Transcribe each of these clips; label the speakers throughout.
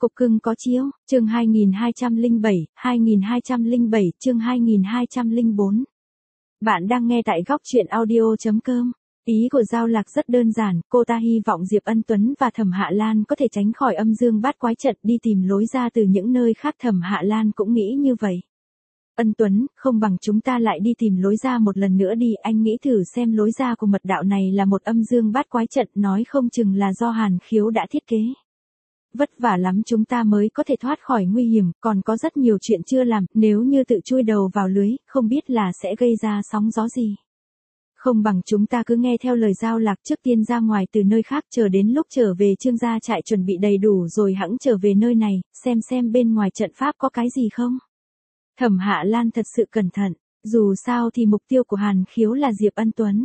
Speaker 1: Cục cưng có chiếu, chương 2207, chương 2204. Bạn đang nghe tại góc chuyện audio.com. Ý của Giao Lạc rất đơn giản, cô ta hy vọng Diệp Ân Tuấn và Thẩm Hạ Lan có thể tránh khỏi âm dương bát quái trận đi tìm lối ra từ những nơi khác. Thẩm Hạ Lan cũng nghĩ như vậy. Ân Tuấn, không bằng chúng ta lại đi tìm lối ra một lần nữa đi, anh nghĩ thử xem lối ra của mật đạo này là một âm dương bát quái trận, nói không chừng là do Hàn Khiếu đã thiết kế. Vất vả lắm chúng ta mới có thể thoát khỏi nguy hiểm, còn có rất nhiều chuyện chưa làm, nếu như tự chui đầu vào lưới, không biết là sẽ gây ra sóng gió gì. Không bằng chúng ta cứ nghe theo lời Giao Lạc, trước tiên ra ngoài từ nơi khác, chờ đến lúc trở về Trương gia trại chuẩn bị đầy đủ rồi hẵng trở về nơi này, xem bên ngoài trận pháp có cái gì không. Thẩm Hạ Lan thật sự cẩn thận, dù sao thì mục tiêu của Hàn Khiếu là Diệp Ân Tuấn.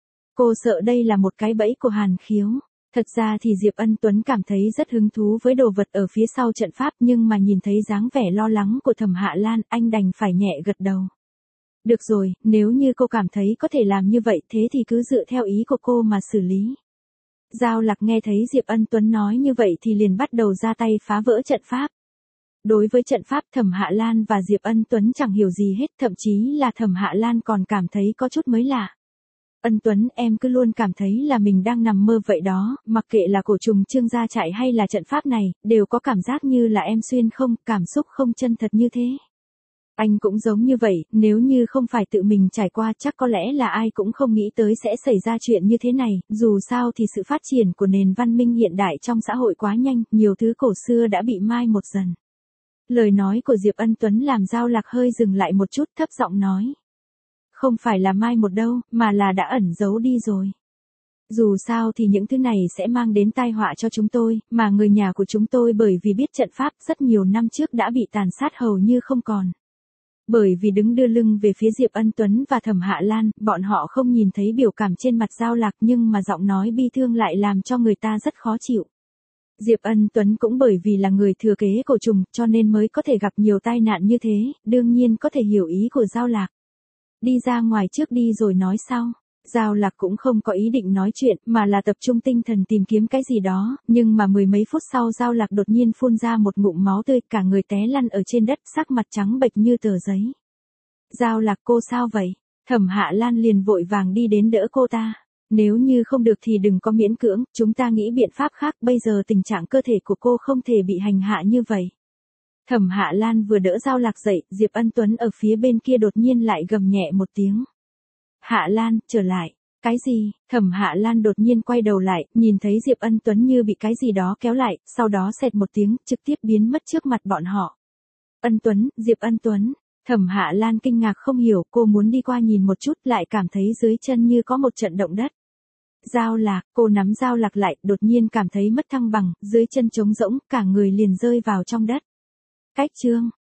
Speaker 1: Cô sợ đây là một cái bẫy của Hàn Khiếu. Thật ra thì Diệp Ân Tuấn cảm thấy rất hứng thú với đồ vật ở phía sau trận pháp, nhưng mà nhìn thấy dáng vẻ lo lắng của Thẩm Hạ Lan, anh đành phải nhẹ gật đầu. Được rồi, nếu như cô cảm thấy có thể làm như vậy, thế thì cứ dựa theo ý của cô mà xử lý. Giao Lạc nghe thấy Diệp Ân Tuấn nói như vậy thì liền bắt đầu ra tay phá vỡ trận pháp. Đối với trận pháp, Thẩm Hạ Lan và Diệp Ân Tuấn chẳng hiểu gì hết, thậm chí là Thẩm Hạ Lan còn cảm thấy có chút mới lạ. Ân Tuấn, em cứ luôn cảm thấy là mình đang nằm mơ vậy đó, mặc kệ là cổ trùng Trương gia trại hay là trận pháp này, đều có cảm giác như là em xuyên không, cảm xúc không chân thật như thế. Anh cũng giống như vậy, nếu như không phải tự mình trải qua chắc có lẽ là ai cũng không nghĩ tới sẽ xảy ra chuyện như thế này, dù sao thì sự phát triển của nền văn minh hiện đại trong xã hội quá nhanh, nhiều thứ cổ xưa đã bị mai một dần. Lời nói của Diệp Ân Tuấn làm Giao Lạc hơi dừng lại một chút, thấp giọng nói. Không phải là mai một đâu, mà là đã ẩn giấu đi rồi. Dù sao thì những thứ này sẽ mang đến tai họa cho chúng tôi, mà người nhà của chúng tôi bởi vì biết trận pháp rất nhiều năm trước đã bị tàn sát hầu như không còn. Bởi vì đứng đưa lưng về phía Diệp Ân Tuấn và Thẩm Hạ Lan, bọn họ không nhìn thấy biểu cảm trên mặt Giao Lạc, nhưng mà giọng nói bi thương lại làm cho người ta rất khó chịu. Diệp Ân Tuấn cũng bởi vì là người thừa kế cổ trùng, cho nên mới có thể gặp nhiều tai nạn như thế, đương nhiên có thể hiểu ý của Giao Lạc. Đi ra ngoài trước đi rồi nói sau. Giao Lạc cũng không có ý định nói chuyện, mà là tập trung tinh thần tìm kiếm cái gì đó, nhưng mà mười mấy phút sau Giao Lạc đột nhiên phun ra một ngụm máu tươi, cả người té lăn ở trên đất, sắc mặt trắng bệch như tờ giấy. Giao Lạc, cô sao vậy? Thẩm Hạ Lan liền vội vàng đi đến đỡ cô ta. Nếu như không được thì đừng có miễn cưỡng, chúng ta nghĩ biện pháp khác, bây giờ tình trạng cơ thể của cô không thể bị hành hạ như vậy. Thẩm Hạ Lan vừa đỡ Giao Lạc dậy, Diệp Ân Tuấn ở phía bên kia đột nhiên lại gầm nhẹ một tiếng. Hạ Lan, trở lại. Cái gì? Thẩm Hạ Lan đột nhiên quay đầu lại, nhìn thấy Diệp Ân Tuấn như bị cái gì đó kéo lại, sau đó xẹt một tiếng, trực tiếp biến mất trước mặt bọn họ. Ân Tuấn, Diệp Ân Tuấn. Thẩm Hạ Lan kinh ngạc không hiểu, cô muốn đi qua nhìn một chút, lại cảm thấy dưới chân như có một trận động đất. Giao Lạc, cô nắm Giao Lạc lại, đột nhiên cảm thấy mất thăng bằng, dưới chân trống rỗng, cả người liền rơi vào trong đất. Cách chương,